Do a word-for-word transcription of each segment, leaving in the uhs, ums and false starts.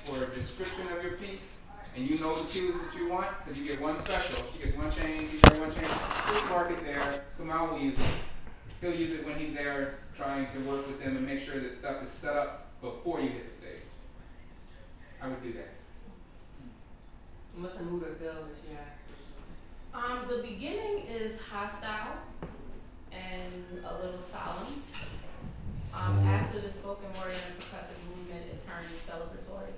for a description of your piece, and you know the cues that you want, because you get one special. She gets one change, you get one change. Just mark it there. Kumal will use it. He'll use it when he's there trying to work with them and make sure that stuff is set up before you hit the stage. I would do that. What's the mood or feel that you have? Um, the beginning is hostile and a little solemn. Um, after the spoken word and percussive movement, it turns celebratory.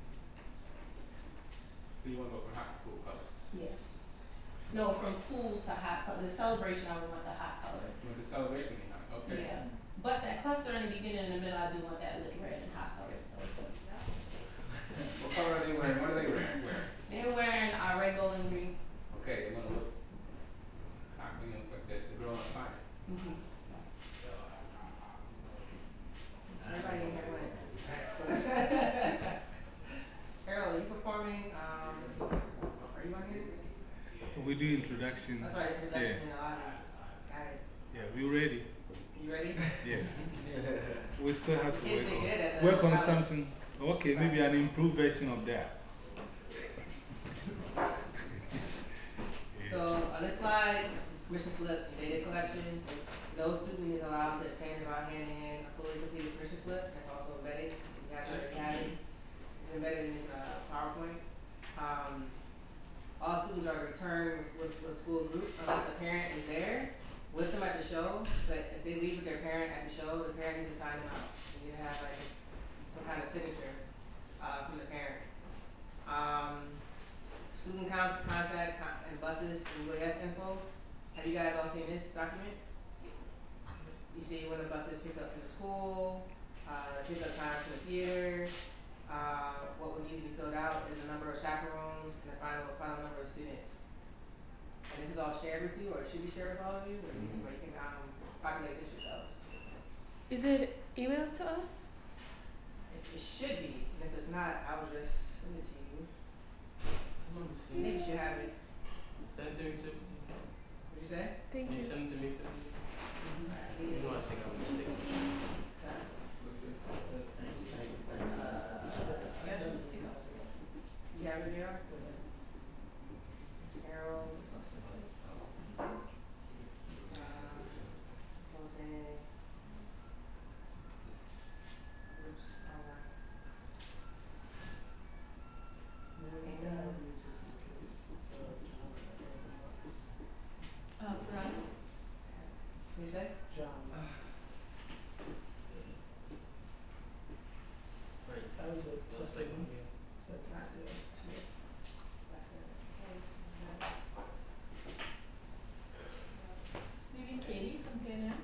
So you want to go from hot to cool colors. Yeah. No, from cool to hot colors. The celebration, I would want the hot colors. You want the celebration to be hot, okay. Yeah. But that cluster in the beginning and the middle, I do want that lit red and hot colors. So it's a, What color are they wearing? What are they wearing? Where? they're wearing our red, gold, and green. Okay, they want to look hot. We look like the, the girl on fire. Mm-hmm. Everybody in here went. Harold, are you performing? Um, are you on here? We do introduction. That's right, introduction in the audience. Got it. Yeah, we ready? You ready? Yes. We still have to Kids work did good at on, the work on college. something. Okay, maybe an improved version of that. So on this slide, this is permission slips and data collection. No student is allowed to attend without handing in a fully completed permission slip. That's also embedded. You guys already have it. It's embedded in this uh, PowerPoint. Um, all students are returned with, with school group unless a parent is there with them at the show. But if they leave with their parent at the show, the parent needs to sign them out. So you have like some kind of signature uh, from the parent. Um, student count, contact, con and buses and U A F info. Have you guys all seen this document? You see when the buses pick up from the school, uh, pick up time from the theater. Uh, what would need to be filled out is the number of chaperones and the final final number of students. And this is all shared with you, or it should be shared with all of you, where you can, where you can um, populate this yourselves. Is it emailed to us? It, it should be, and if it's not, I will just send it to you. I think you should have it. Send it to me too. What'd you say? Thank Can you you. send it to me too? Mm-hmm. You know I think I'm mistaken. You have it there? Harold. Uh, Jose. Oops, alright. Uh, right. What you say? Right. That was it. One second. Second, yeah. Maybe Katie from K N M?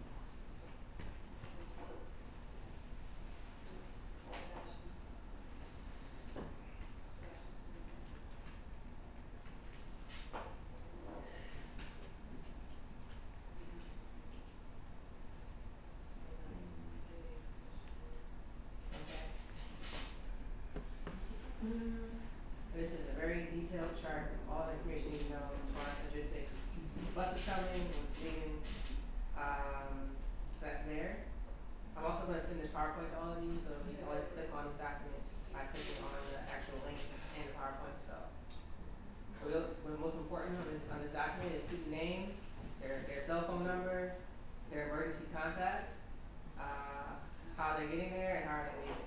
This is a very detailed chart of all the information you need to know as far as logistics. Buses coming, when it's leaving, um, so that's there. I'm also going to send this PowerPoint to all of you, so you can always click on these documents by clicking on the actual link in the PowerPoint itself. So we'll, what's most important on this, on this document is student name, their, their cell phone number, their emergency contact, uh, how they're getting there, and how they're leaving.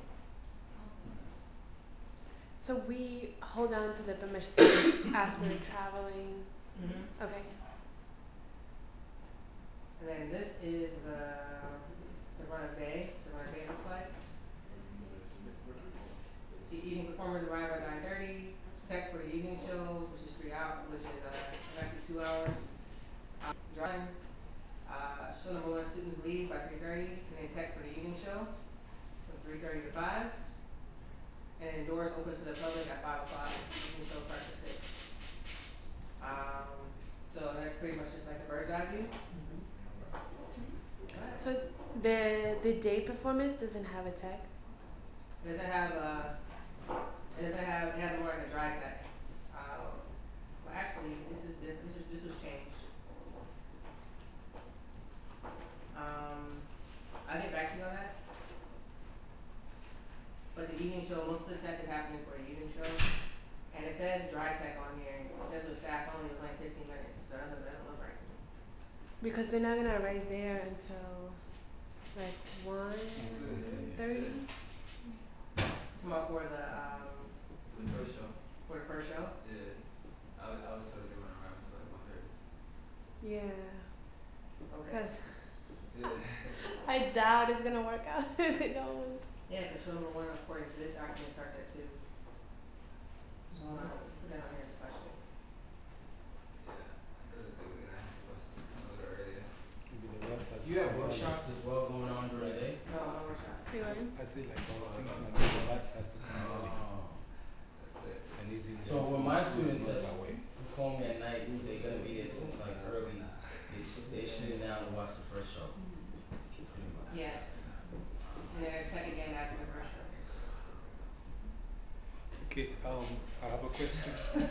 So we hold on to the permission slips as we're traveling. Mm-hmm. Okay. And then this is the, the run of day, the run of day looks like. See, evening performers arrive at nine thirty, tech for the evening show, which is three hours, which is uh, actually two hours. Um, drawing, uh, show number one, students leave by three thirty, and then tech for the evening show, from three thirty to five. And then doors open to the public at five o'clock, evening show starts at six. Um, so that's pretty much just like a bird's eye view. Alright. So the the day performance doesn't have a tag. Does it have a, it doesn't have, it has more like a dry tag. Uh, well actually, this is, this is, this was changed. Um, I'll get back to you on that. But the evening show, most of the tech tech is happening for the evening show, and it says dry tech on here, and it says with staff only, it was like fifteen minutes, so that doesn't, that doesn't look right to me. Because they're not gonna arrive there until like one thirty. Tomorrow for the, um, For the first show. for the first show? Yeah. I was, I was told they were around until like one thirty. Yeah. Okay. Cause Yeah. I doubt it's gonna work out if they don't. Yeah, the show number one, according to this document, starts at two. So, uh, put that on here as a question. Yeah. Because they were gonna have the buses come a little earlier. Maybe the bus has Do you have to come workshops as well going on during the day? No, no workshops. See what? early. I say like I was thinking like the bus has to come early. Oh. That's it. And even So though when some my schools students not that's that way. performing at night, they're gonna be there since like early. It's, they're sitting down to watch the first show. Pretty much. Yes. And then there's tech again after the first show. Okay, um, I have a question.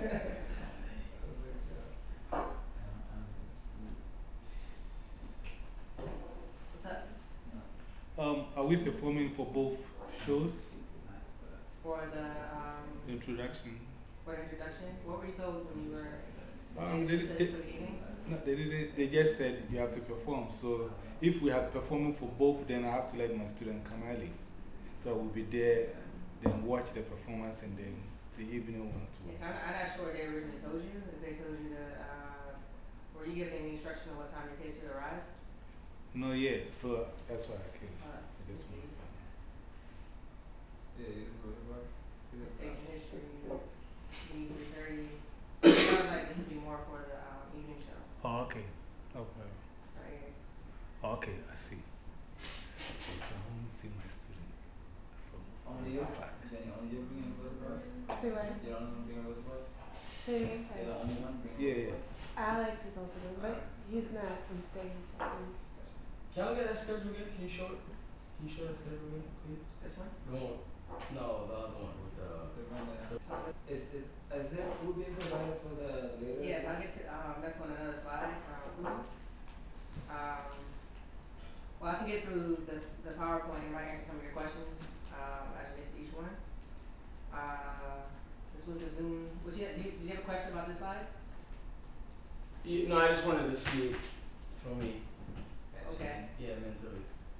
What's up? Um, are we performing for both shows? For the, um, The introduction? for the introduction, what were you told when you were, Um, you they, said they, for the evening? no, they didn't, they just said you have to perform. So if we are performing for both, then I have to let my student come early. So I will be there, then watch the performance and then the evening one too. I'm, I'm not sure what they originally told you, if they told you that, uh, were you given any instruction on what time your case should arrive? No, yeah, so that's why I came. Uh, I just want to find out. Yeah, you just go to the bus. Say some history, be three thirty. It sounds like this would be more for the, um, evening show, Oh, okay. Okay. right here. Oh, okay, I see. Okay, so I want to see my student. From Only you? Jenny, only you bringing a bus bus? See what? You're the only one bringing a bus bus? Say it again, You're the sorry. only one bringing Yeah, a yeah. bus bus? Alex is also doing, but he's not on stage. I think. Can I look at that schedule again? Can you show it? Can you show that schedule again, please? This one? The one, no, the other one with the. The one that- Is, is, is there food being provided for the later? Yes, I'll get to, um, that's on another slide, um, food. Um, well, I can get through the, the PowerPoint and might answer some of your questions, um, as we get to each one. Uh, this was a Zoom, was you, did you, did you have a question about this slide? Yeah, no, I just wanted to see it for me. Okay. Yeah, mentally.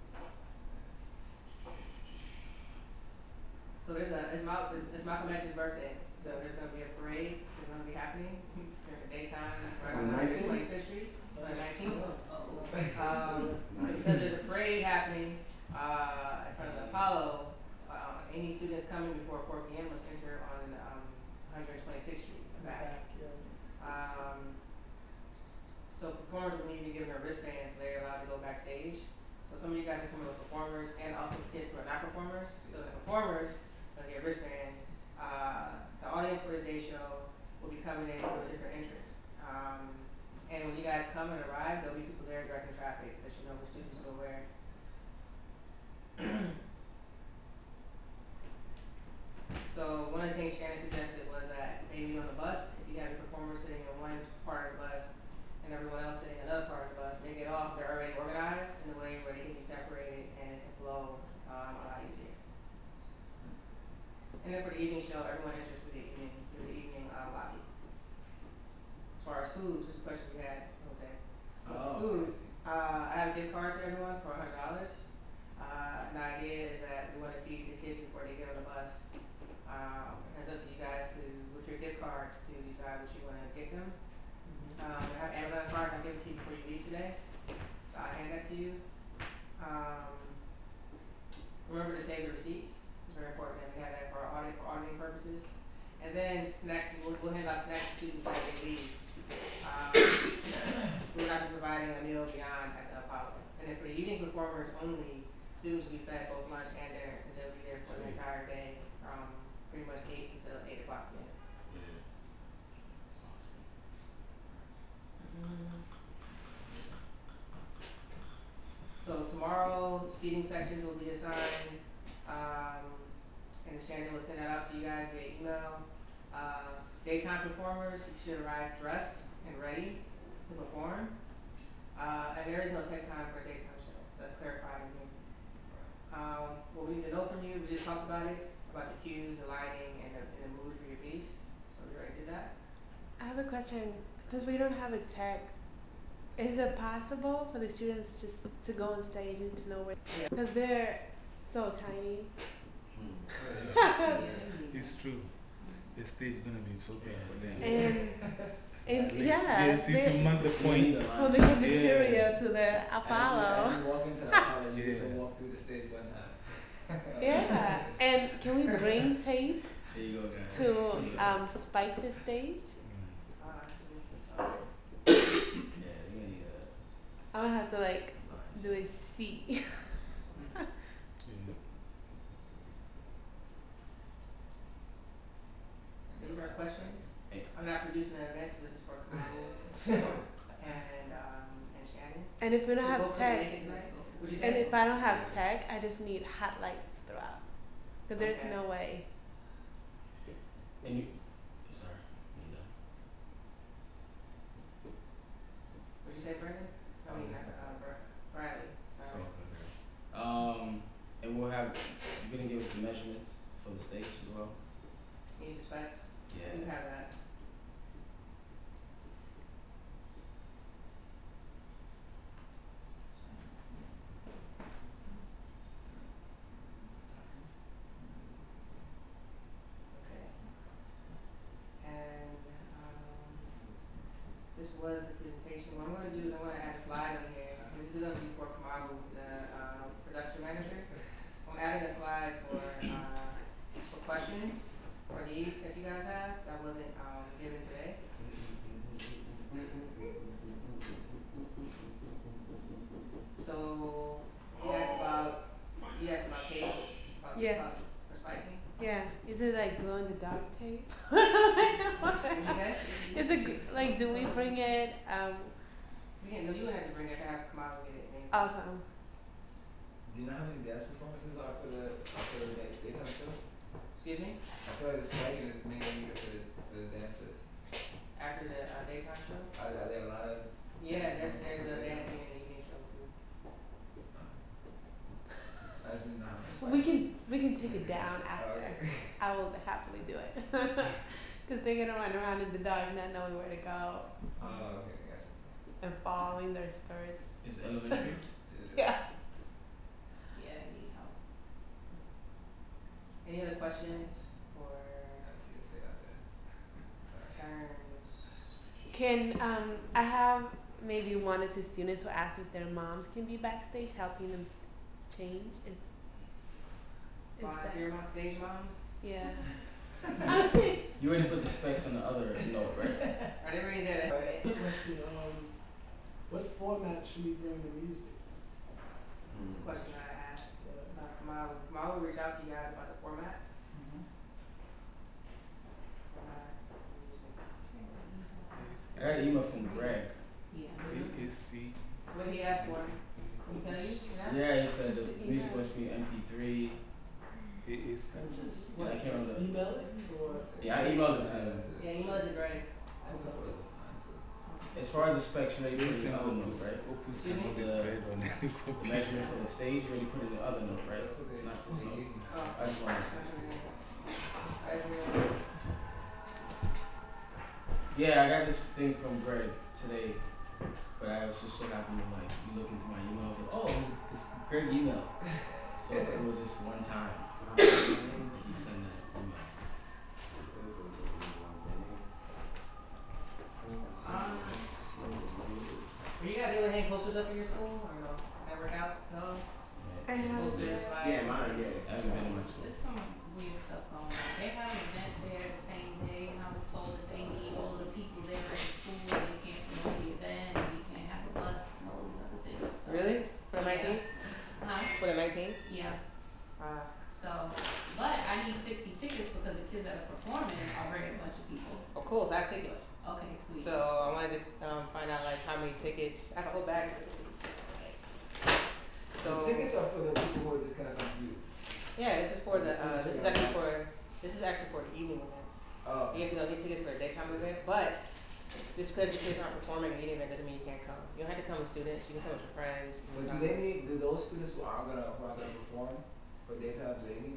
So there's a, it's Mal, it's, it's Malcolm X's birthday, so there's gonna be a parade, it's gonna be happening during the daytime, right on twenty-fifth Street, on the nineteenth. Um, because there's a parade happening, uh, in front of the Apollo, uh, any students coming before four P M must enter on, um, one twenty-sixth Street, the back. Um, so performers will need to be given a wristband, so they're allowed to go backstage. So some of you guys are coming with performers and also kids who are not performers. So the performers are gonna get wristbands. Uh, the audience for the day show will be coming in through a different entrance. Um, and when you guys come and arrive, there'll be people there directing traffic, that you know which students go where. So one of the things Shannon suggested was that maybe on the bus, if you have your performers sitting in one part of the bus and everyone else sitting in another part of the bus, they get off, they're already organized in a way where they can be separated and it can flow um, a lot easier. And then for the evening show, everyone enters through the evening, through the evening uh, lobby. As far as food, just a question we had, okay. So Oh, food, I see. uh, I have gift cards for everyone for a hundred dollars. Uh, the idea is that we wanna feed the kids before they get on the bus. Um, it's up to you guys to, with your gift cards, to decide what you wanna get them. Um, I have Amazon cards, I'll give it to you before you leave today, so I'll hand that to you. Um, remember to save the receipts, it's very important that we have that for our audit, for auditing purposes. And then snacks, we'll, we'll hand out snacks to students as they leave. Um, we're not providing a meal beyond at the Apollo. And then for the evening performers only, students will be fed both lunch and dinner, since they'll be there for the entire day, from pretty much eight until eight o'clock P M. So tomorrow, seating sections will be assigned, um, and Shannon will send that out to you guys via email. Uh, daytime performers should arrive dressed and ready to perform. Uh, and there is no tech time for a daytime show, so that's clarified in here. Um, what we need to know from you, we just talked about it, about the cues, the lighting, and the, and the mood for your piece. So we already did that. I have a question. Since we don't have a tech, is it possible for the students just to go on stage and to know where? Yeah. Because they're so tiny. Hmm. It's true. The stage gonna be so big for them. And So and at least- yeah, yes, if they- you mark the point. for the material to the As you, Apollo. as you walk into the Apollo, you get to Yeah. walk through the stage one time. Yeah. And can we bring tape There you go, guys. to um, spike the stage? Mm. Uh, so- Yeah, they're gonna need a I'm gonna have to like line. do a C. Yeah. These are questions. Hey. I'm not producing an event, so this is for Kamau and um and Shannon. And if we don't You have both gonna tech, make it tonight? What'd you and say? if I don't have tech, I just need hot lights throughout. Because there's Okay. no way. And you, sorry, you done? What'd you say, Brendan? I mean, uh, Br- Bradley, So, sorry. okay. Um, and we'll have, you're gonna give us the measurements for the stage as well? Need the specs? Yeah. You have that. Okay. And, um, this was the presentation. What I'm gonna do is I'm gonna add a slide on here. This is gonna be for Kamaru, the, uh, production manager. I'm adding a slide for, uh, for questions or needs that you guys have that wasn't, um, given today. So, he asked about, he asked about tape, about, Yeah. about for spiking. Yeah. Is it like glow in the dark tape? What'd you say? Is it g- like, do we bring it? Um, We can, no, you would have to bring it, have come out and get it, man. awesome. Do you know how many dance performances are for the for the day, daytime show? Excuse me? I feel like the spiking is mainly needed for the for the dances. After the uh, daytime show? Are, are there a lot of? Yeah, there's, there's a dancing and evening show too. I just didn't know how much. We can we can take it down after. Okay. I will happily do it. Because they're gonna run around in the dark, not knowing where to go, Oh, okay, gotcha. and fall in their skirts. Is elementary? Yeah. Yeah, I need help. Any other questions or I see it say out there. concerns? Can um I have maybe one or two students who asked if their moms can be backstage helping them s- change? Is is Volunteer mom, stage moms? that yeah? You already put the specs on the other note, right? Are they ready there? Question, um, what format should we bring the music? That's the question I asked. Uh, Uh, Kamau, Kamau will reach out to you guys about the format. Format, music. I got an email from Greg. Yeah. A A C. What did he ask for? Can you tell you? Yeah? Yeah, he said Just the music email. must be M P three. A A C. And just, Yeah, I what, can't just remember. email it, or? Yeah, I emailed it to him. Yeah, email it to Greg. I don't know what it's on to. As far as the specs, you already put in Listen, the other note, Opus. right? Opus Excuse me? cannot be The- played on any The copy. measurement for the stage, you already put in the other note, right? That's okay. Not this Okay, note. you- Oh. I just wanted. Measurements. Yeah, I got this thing from Greg today, but I was just so happy to like you look into my email. I was like, oh, this Greg email. So it was just one time. He sent that email. Um, were you guys able to hang posters up in your school or no? Never out? No? I have Posters, like. Yeah, mine, yeah. I haven't been in my school. There's some weird stuff going on. They have an event there the same day, and I was told that they need all of the people there at the school, and they can't promote the event, and we can't have a bus, and all these other things, so. Really? For the Yeah. nineteenth? Huh? For the nineteenth? Yeah, Uh, so, but I need sixty tickets because the kids that are performing are bringing a bunch of people. oh cool, so I have tickets. Okay, sweet. So I wanted to um, find out like how many tickets. I have a whole bag of tickets. The So tickets are for the people who are just gonna come view. yeah, this is for the uh, this is actually for this is actually for the evening event. Oh. You guys can get tickets for the daytime event, but just because your kids aren't performing at the evening event doesn't mean you can't come. You don't have to come with students. You can come with your friends. You But can do come- they need, do those students who are gonna, who are gonna perform for daytime, do they need tickets?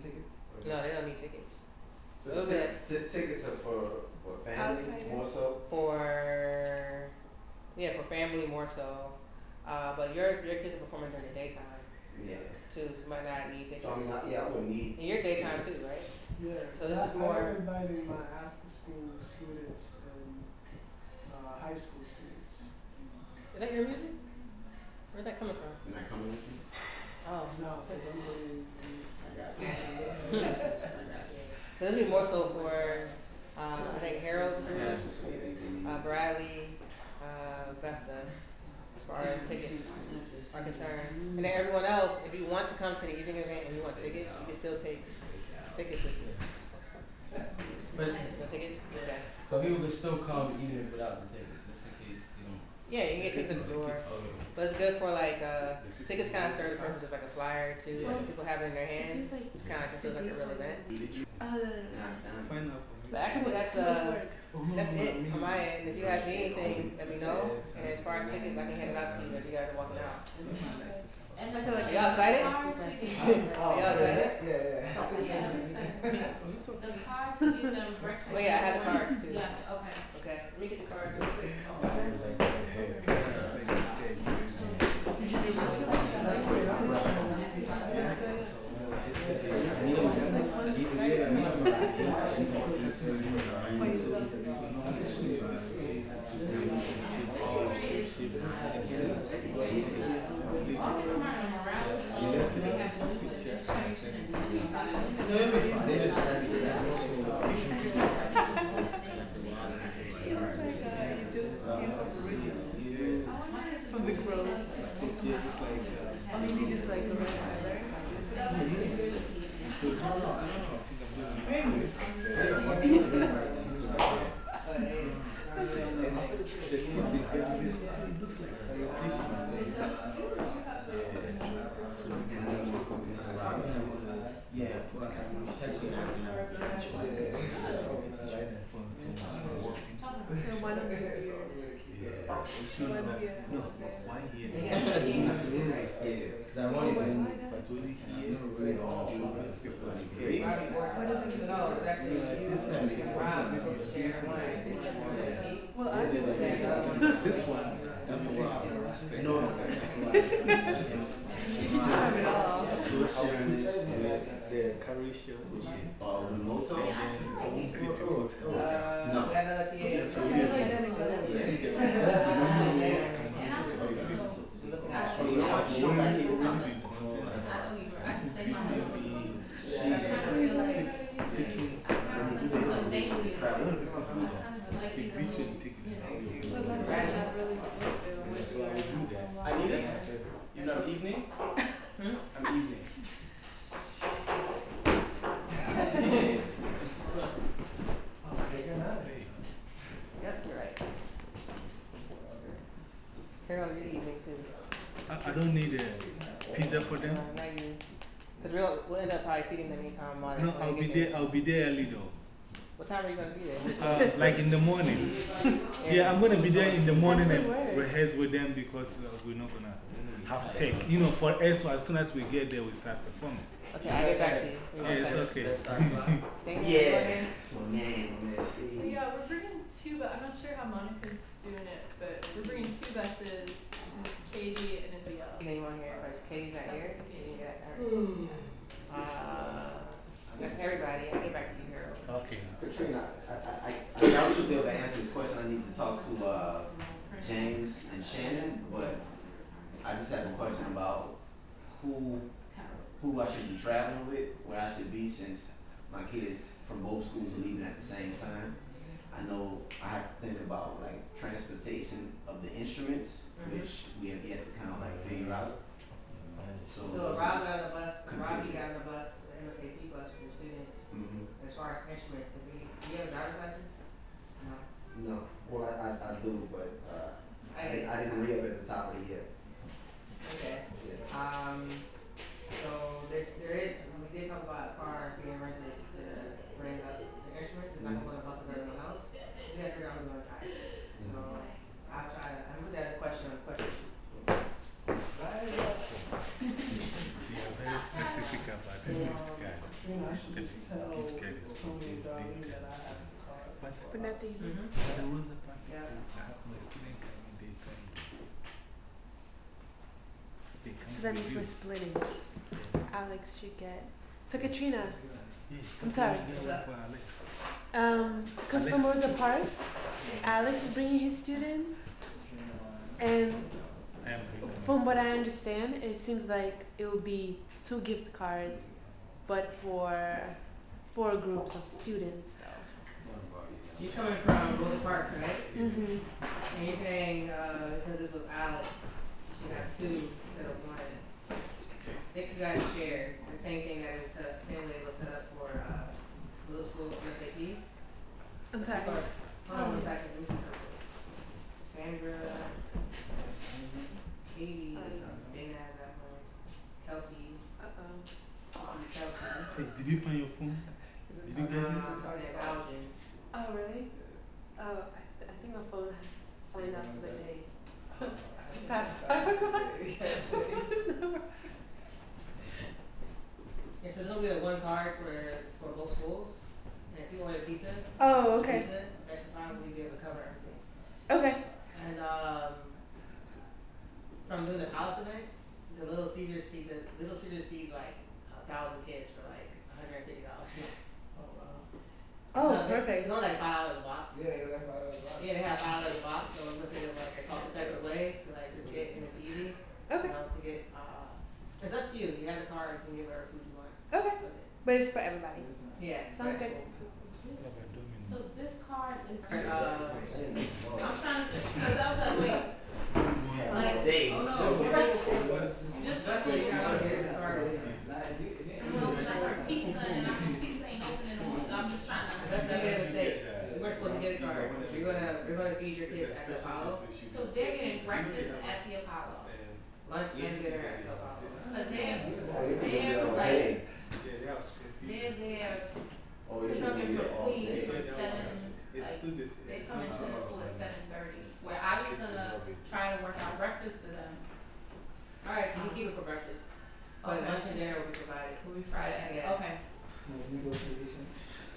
No, they don't need tickets. So Those ti- are- ti- tickets are for, for family Outsiders. more so? For, yeah, for family more so. Uh, but your, your kids are performing during the daytime Yeah. too, so you might not need tickets. So I mean, I, yeah, I would need. And your daytime too, right? Yeah. So this I- is more- I'm inviting my after-school students and, uh, high school students. Is that your music? Where's that coming from? Am I coming with you? Oh. No, cause I'm doing, I got you. I got you. So this would be more so for, uh, I think Harold's group, uh, Bradley, uh, Vesta, as far as tickets are concerned. And then everyone else, if you want to come to the evening event and you want tickets, you can still take tickets with you. But, No tickets? Okay. but people could still come even if without the tickets, just in case you don't. Yeah, you can get tickets at the door. Okay. But it's good for like, uh, tickets kind of serve the purpose of like a flyer too, that people have it in their It hand. seems like It's kind of like it feels like a real event. uh, Find out for me. But actually, that's, too much uh, work. that's it on my end. If you guys need anything, let me know. And as far as tickets, I can hand it out to you if you guys are walking out. And I feel like Are y'all excited? Card to use Are y'all excited? Yeah, yeah. Yeah. The card to use them breakfast. Oh, yeah, I have the cards, too. Yeah, okay. Okay, let me get the cards. From the grove. I mean, you just like the red color. The kids in every this it looks like they appreciate it. So we can move on to this. Yeah, technically. And one of the Yeah. She One no, here. no, why here? Yeah. Cause I've only been, But only here. never really all People are scared. What is it? No, it's actually, This it's one is well, I just this one. After a while, no, no. you just have it all. so sharing this with the curry shells. Uh, Remoto? And then I won't create a host. Uh, No. we got another T A. So I yes. like that and go with it. And I'm to just everything. gonna- So I- You know what? She I- like it. I know you, I can say my own. She's I feel like, taking some daily. Travel. Like take these beach little- and take it yeah. out. But sometimes I'm not really supposed to. So I will do that. I need this? You know, evening? Hmm? I'm evening. Yep, you're right. Harold, you evening too. I, I don't need a pizza for them. Uh, not you. Cause we'll, we'll end up probably feeding them anytime while they No, when I'll they be get there. I'll be there early though. What time are you gonna be there? Uh, like in the morning. Yeah, I'm gonna be there in the morning and rehearse with them because uh, we're not gonna have tech. You know, for us, as soon as we get there, we start performing. Okay, I'll get back to you. Yeah, it's okay. Thank you. Yeah. So man, man, So she. yeah, we're bringing two, but I'm not sure how Monica's doing it, but we're bringing two buses, and it's Katie and India. Anyone here? Or is Katie's not here? She didn't get her. Uh, that's everybody. I'll get back to you, Harold. Okay. Katrina, I, I, I, I doubt you'll be able to answer this question. I need to talk to, uh, James and Shannon, but I just have a question about who, who I should be traveling with, where I should be since my kids from both schools are leaving at the same time. I know I have to think about like transportation of the instruments, Mhm. which we have yet to kind of like figure out. So, So Rob got on the bus, Continue. Robbie got on the bus, the M S A P bus for the students. Mhm. As far as instruments, do we, do you have a driver's license? No. No, well, I, I, I do, but, uh, I, I didn't- I didn't re-up at the top of the year. Okay. Yeah. Um, so there, there is, we did talk about a car being rented to bring up the instruments. It's not gonna put a bus over everyone else. Just gotta figure out who's gonna drive. So I'll try to, I'm gonna put that as a question on the question sheet. They are very specific about the gift card. You know, I should The do party. But nothing. Mhm. At the Rosa party. Yeah. I have my student coming, they come. They come So that with means you. we're splitting. Alex should get. So Katrina, Yeah, I'm sorry. get one for Alex. um, because from Alex. Rosa Parks, Alex is bringing his students, and I am bringing my from what I understand, it seems like it will be two gift cards, but for four groups of students. So. You're coming from Rosa Parks, right? Mm-hmm. And you're saying, uh, because it's with Alex, you should have two instead of one. I think you guys share the same thing that it was set up, same way it was set up for, uh, middle school S A P. I'm sorry. Hold on one second, let me see something. Sandra, Katie, Dana has that one, Kelsey, Uh-oh. Kelsey, Hey, did you find your phone? Did you get um, it? and Alvin. Oh, really? Oh, I, th- I think my phone has signed up for the day. It's past five o'clock. Yeah, so there's gonna be like one card for, for both schools, and if you order pizza, Oh, okay. pizza, that should probably be able to cover everything. Okay. And, um, from doing the Palace event, the Little Caesars pizza, Little Caesars feeds like a thousand kids for like a hundred and fifty dollars. Oh, wow. Oh, No, they- perfect. It's only like five dollars a box. Yeah, they left out of the box. Yeah, they have five dollars a box, so I'm looking at like a cost effective way to like just get, and it's easy, Okay. you know, to get, uh, it's up to you, you have the card, you can get whatever food you want Okay. with it. But it's for everybody. Yeah. Sounds good. So this card is, Uh, I'm trying to, cause I was like, wait, like, Dave. oh no, just That's for what you food. got on here, it's hard. No, but I heard pizza and I heard pizza ain't opening on, so I'm just trying to. That's not a mistake. We weren't supposed to get a card. We're gonna, we're gonna feed your kids at the Apollo, So they're getting breakfast at the Apollo, lunch and dinner at the Apollo. cause they're, they're like, they're there Oh, you should coming be from there all Queens day. from seven, It's like, still this. they come into the school at seven thirty, where I was gonna try to work out breakfast for them. Alright, so you keep it for breakfast, but Okay. lunch and dinner will be provided. Will be Friday, Yeah. okay. Negotiations.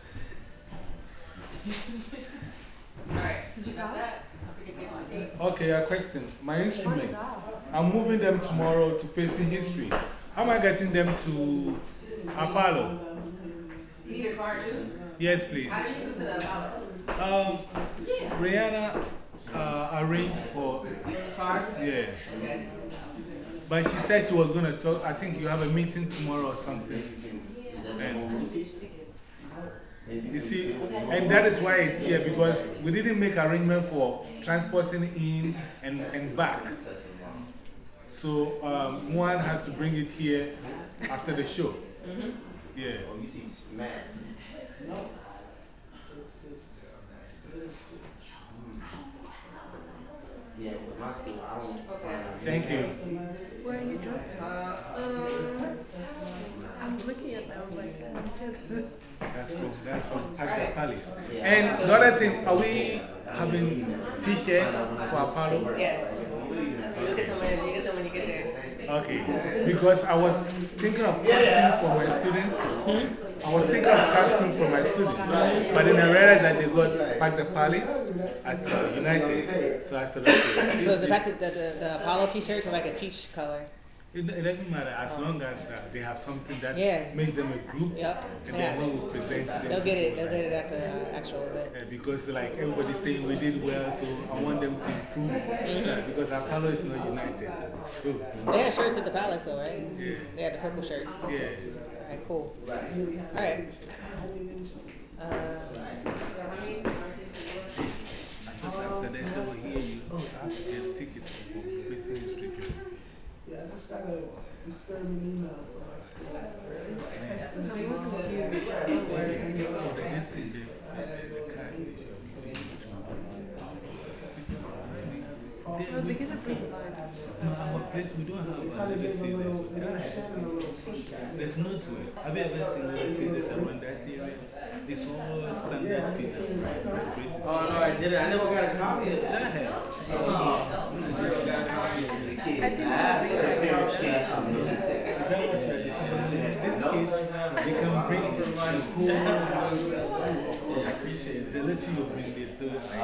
Alright, Did you that's got that. I forget to get the receipts. Okay, a question. My instruments. I'm moving them tomorrow to facing history. How am I getting them to Apollo? You need a card too? Yes, please. How do you get to the Apollo? Um, Rihanna uh, arranged for, Card? yeah. Okay. But she said she was going to talk. I think you have a meeting tomorrow or something. And you see, and that is why it's here because we didn't make arrangement for transporting in and, and back. So um, one had to bring it here after the show. Mm-hmm. Yeah. Oh, you teach math. No. It's just middle school. Yeah, with my school, I don't. Okay. Thank you. Where are you dropping? Uh, um, I'm looking at them like that. That's from, that's from Access Right. Palace. Yeah. And the other thing, are we having t-shirts for Apollo? yes. You'll get them when, you get them when you get there. Okay, because I was thinking of costumes for my students. I was thinking of costumes for my students. But then I realized that they got back the Palace at uh, United. So I said, okay. So the fact that the, the, the Apollo t-shirts are like a peach color. It, it doesn't matter as long as uh, they have something that Yeah. makes them a group. Yep. And Yeah. then we will present them. They'll get it, they'll get it at the uh, actual event. Uh, because like everybody's saying we did well, so I want them to improve. Uh, because Apollo is not united. So, They had shirts at the Palace though, right? yeah. They had the purple shirts. Yeah. Alright, cool. Alright. Uh, I thought after they said, well, here you go, and take it from facing history. Yeah, I just got a disturbing email from my school. For the instant, the, the card is your Well, they get a big lunch. No, our place, we don't have a Kind of little gave a little, scissors. they were Shannon a little pushback. There's no sweat. Have you ever seen little scissors around that area? It's all standard pizza. Oh, no, I didn't. I never got a copy of that. That helps. The kids, I said the parents can't come in and take it. Is that what you're doing? This kid, they can bring the whole. Yeah, I appreciate it. The let you bring this to the like,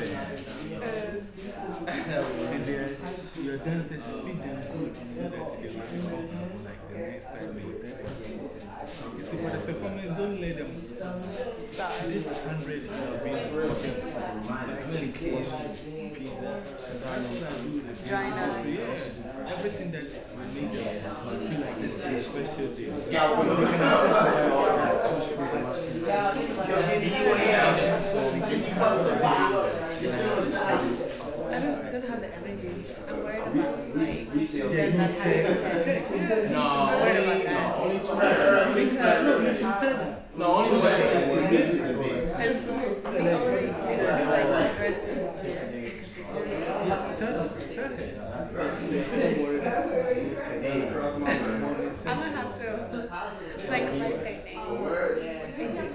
and then your dancers speak them good so that they like the next time they will tell you. You see, for the performance, don't let them start. This hundred have been working like chicken, pizza, dry nuts, everything that will make them feel like this is a special day. I just don't have the energy. I'm worried about like, Resale. them not having it. No, I'm worried only, about that. no, only two Because No, only one. And so we already it's like the first thing. I'm gonna have to like write their name.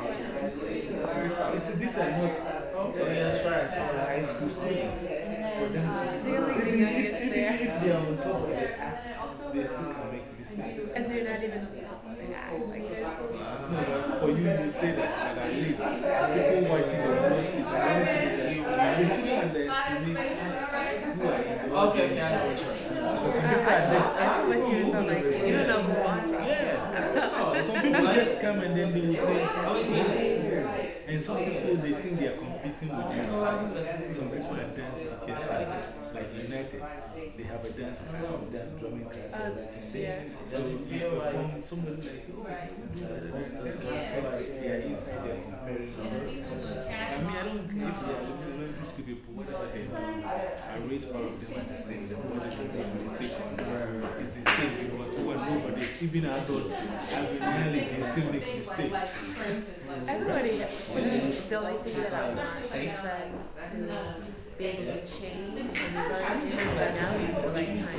It's, these are not Okay, that's right. high school students. For them to, They're like the even youngest if, even there. if they are on top of the act, they still can make mistakes. And they're not even on top of the act. Like they're still No, but for you to say that, but at least people watching will not see that. They shouldn't underestimate who are in the Okay, okay, I know what you're Because some people are there. I told my students, I'm like, you don't know who's watching. Yeah. Some people just come and then they will say, and some people they think they are competing with you. Some people are dance teachers, like, like United. They have a dance class, dance drumming class. Uh, yeah. So you perform, somebody like, oh, who does it? Does kind of feel like they are inside there comparing. I mean, I don't care if they are elementary school people, whatever they do. I rate all of them at the same. The more they make mistake on them, it's the same because who are nobody, even adults, nearly they still make mistakes. Everybody, the only thing that I want is that to be able to change and learn human dynamic at the right time.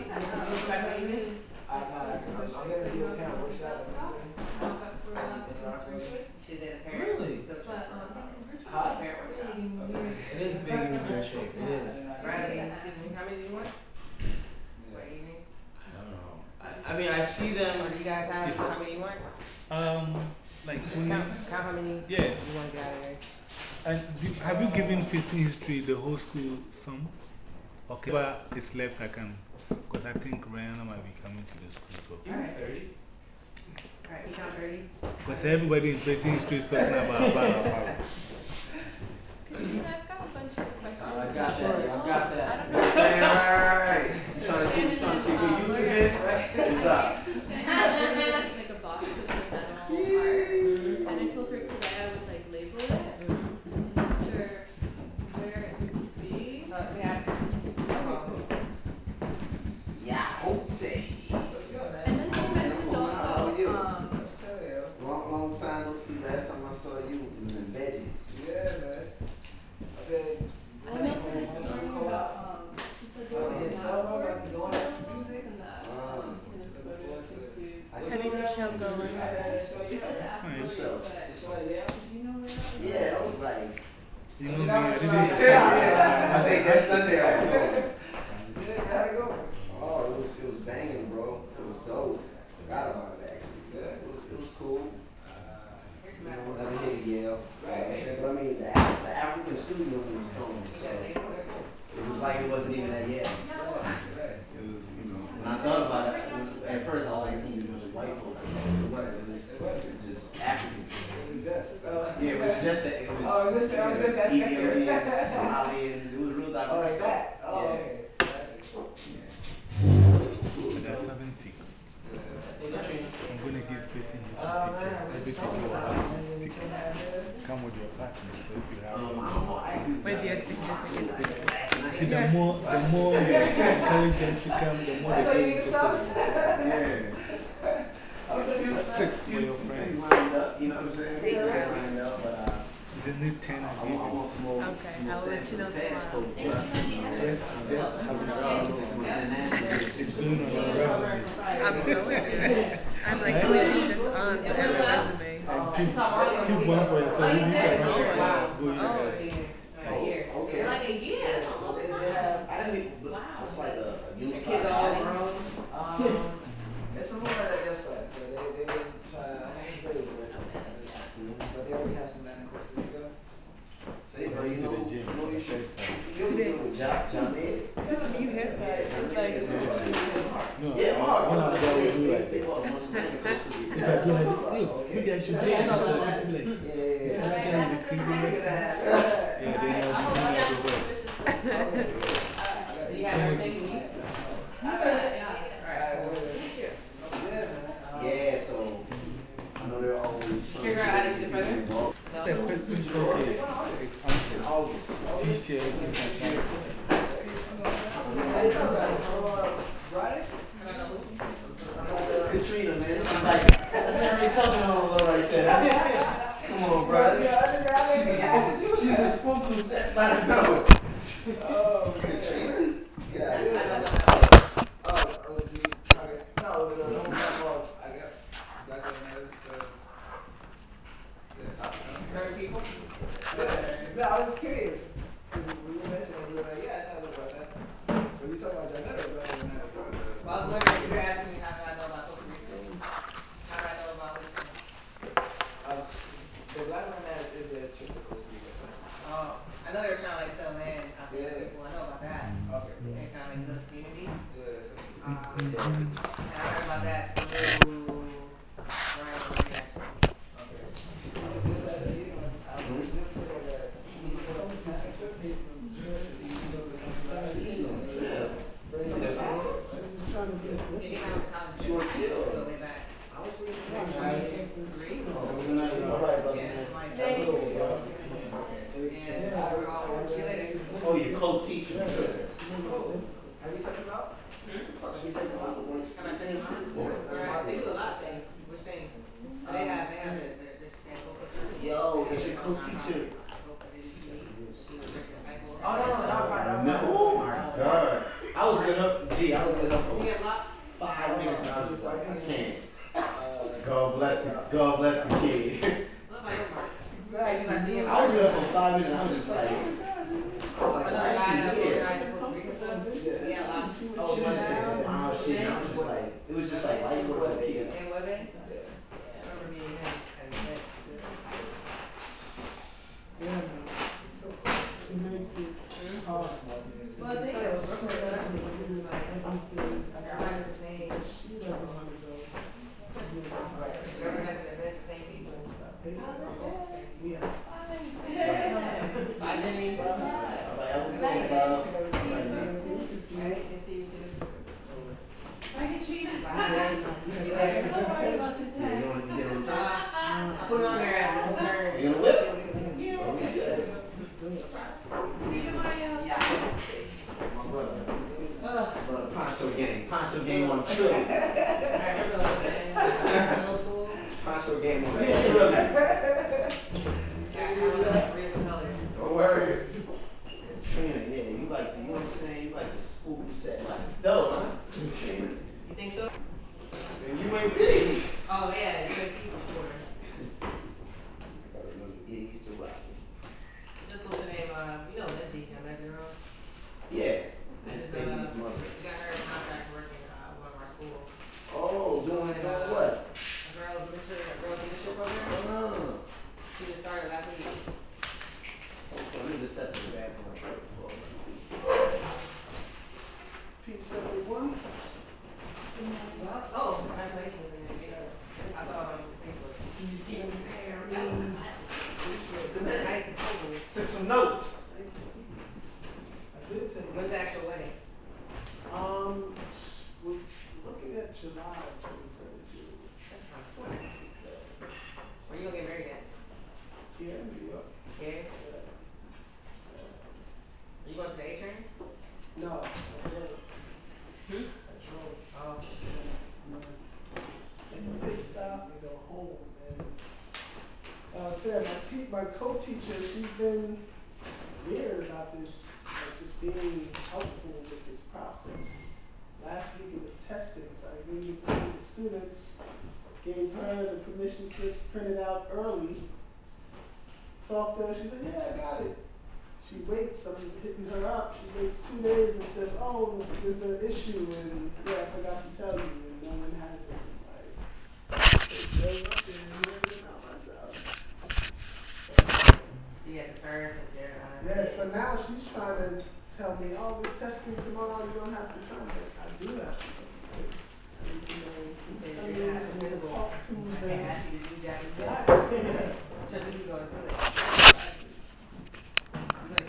She did a parent. Really? Uh, parent workshop. It is big in your shape. It is. Right, excuse me, how many do you want? What evening? I don't know. I, I mean, I see them. Or do you guys have, how many you want? Um, like Just twenty. count, count how many Yeah. you want to get out of there. And do, have you given facing history the whole school some? Okay. But it's left, I can. Because I think Rihanna might be coming to the school. So. Alright. thirty. Alright, you count thirty? Because everybody in facing history is talking about about I've got a bunch of questions. I got that, I got that. I don't know. Hey, right, right, right. You trying to see, trying to see where you live in? What's up? Like a box of metal art. And I told her today I would like label it. I'm not sure where it would be. Uh, let me ask you. Yeah, okay. And then she mentioned How are you? also, um, Long, long time no see. Last time I saw you, it was in veggies. Yeah, man. I've been I know for this story about, um, she said there was Yes, an I'm outdoor about to go on music and that, Ah. um, tennis photos seems to be. I I think we should go in. She said to ask Nice. for it, but do you know where that was? Yeah, I was like, You know me, I didn't. yeah, I think that's Sunday I was going. Yeah, gotta go. Oh, it was, it was banging, bro. It was dope. Forgot about it, actually. It was, it was cool. You know, never hit a Yale. But I mean, the, Af- the African student movement was coming, so it was like it wasn't even at Yale. It was, you know, when I thought about it, it was, at first I was like, it was white folk. It wasn't. It was just Africans. Yeah, it was just that. It was, Oh, it was just- it was just that sector. Ethiopians, Somalians. It was real diverse. Oh, like stuff. that? Oh, Yeah. okay. But that's seventy. I'm going to give facing history Oh, teachers. man. Every teacher will have to teach. Come with your partner. So if you have. Um, I don't know. Actually, With your significant. See, the more, the more you encourage them to come, the more So they you need go. subs? yeah. Six for your friends. Lined up, you know what I'm saying? Yeah. Lined up, but uh, The new ten I I want, I give want some more. Okay, some more I'll let steps you know in the fast tomorrow. food. Just, just have a problem. It's going on your resume. I'm doing it. I'm like putting this on to every resume. And keep, keep one for yourself. You need to run for yourself. Go you Oh, guys. see, right here. Okay. Like a year, that's a long They time. have, I didn't even, it's like a, a The unified. kids are all grown. Um, It's some more that just started, so they, they didn't try to grade it, but they already have some man in Costa Rica. you to know, the gym you know, for you the should, first time. you know, you know, John, John Mayer. This new haircut. It's like, No, Yeah, Mark. when I was there, I would do They- like they this. bought most of the clothes to be- If I do like this, hey, you guys should do Yeah, I it. know So about I that. could be like, Yeah, yeah, this is yeah. kind of the crazy Look way. at that. Yeah, they Alright, know I hope how y'all to know work. this is the- Do you have everything you need? Alright, yeah. Alright, cool. Thank you. Yeah, so I know they're always. Figure out how to use it further? Involved. No. The question is okay. It's answered. August. T-shirt, different kinds. That's Katrina, man. This is like, that's Harry Tubman on the right there. Come on, bro. She's the spook, she's the spook who sat by the door. Oh, Katrina. Get out of here. Oh, oh, gee, okay. No, the whole time, well, I guess Black Lives Matter, uh, that's how, Certain people? no, I was curious. Cause we were mentioning, you were like, yeah, I know about that. But we talking about Janet or Black Lives Matter? Well, I was wondering if you were asking me how did I know about Costa Rica? How did I know about this? Um, the Black Lives Matter is the trip to Costa Rica, so. Oh, I know they were trying to like sell land out there. Yeah. Well, I know about that. Okay. They're kind of like good community. Yeah, that's it. Um, and I heard about that through Ryan Maria. Okay. Just that, you know, I was just saying that. She's just trying to get. Did you know how to She was here. go way back? I was reading No, that. Three? All right, brother. Yeah, like, Thanks. and we were all related. Oh, your co-teacher. Have you checked them out? Have you checked them out? Can I check them out? Alright, they do a lot of things. Which thing? Oh, they have, they have the, the, the sample for certain. Yo, is your co-teacher? Oh, no, no, not right. No, oh my god. I was lit up, gee, I was lit up Did you for get locks? five minutes and I was just like, I can't. Uh, God bless the, God bless the kid. Look like your mark. Maybe I see him. I was lit up for five minutes, I was just like, I was like, Another why is guy she that here? organized the Costa Rica stuff. He had locks. Oh, she was saying some wild shit, and I was just like, it was just like, why you work for the kid? And was it? I remember being him and that. Yeah, man. She makes it hard. Well, I think that was She Brooklyn. doesn't want to do like everything. Everybody's the same. She doesn't want to go. Everybody's the same people. Yeah. Bye, Jenny. I'm like, I'm good, love. Alright, can see you too. Bye, Katrina. Bye. See you later. Don't worry about the You tag. know, you get on Uh, chat? I put it on there as a concern. You gonna whip? Yeah. Oh, shit. Let's do it. See you, Maya. My brother. Ugh. Brother, Poncho game. Poncho game on trill. I remember those days. Middle school. Poncho game on trill. I remember like rainbow colors. Don't worry. Trina, yeah, you like the, you know what I'm saying? You like the spook who said like, dope, huh? You think so? And you ain't big. Oh yeah, it's good people sure. Yeah, he's still rocking. Just what's the name? Uh, you know Lindsay, John Bezero. Yeah. I just uh, Baby's mother. we got her a contract working uh one of our schools. Oh, doing, doing what? A girls leadership, a girls leadership program. Oh. She just started last week. Okay, let me just set the back on my shirt before. P seventy-one. Oh, congratulations! And you know, I saw it on Facebook. He's getting married. Nice proposal. Took some notes. I did take. When's the actual wedding? Um, we're looking at July twenty seventeen. That's fine. Where you gonna get married at? Here in New York. Yeah. Are you going to the A train? No, I drove. Hmm? I drove. Oh. And the pit stop and go home. And uh, Sam, my te- my co-teacher, she's been weird about this, like just being helpful with this process. Last week it was testing, so I didn't get to see the students. Gave her the permission slips printed out early. Talked to her, she said, yeah, I got it. She waits, I'm hitting her up, she waits two days and says, oh, there's an issue, and yeah, I forgot to tell you, and no one has it. Like, they up there and I'm out myself. she had concerns with their, uh. Yeah, so kids. now she's trying to tell me, oh, this testing tomorrow, you don't have to come. But I do have to come because I need to know who's Then coming you're not and to applicable. talk to I them. can't ask you to do that. Exactly, yeah. Just if you go to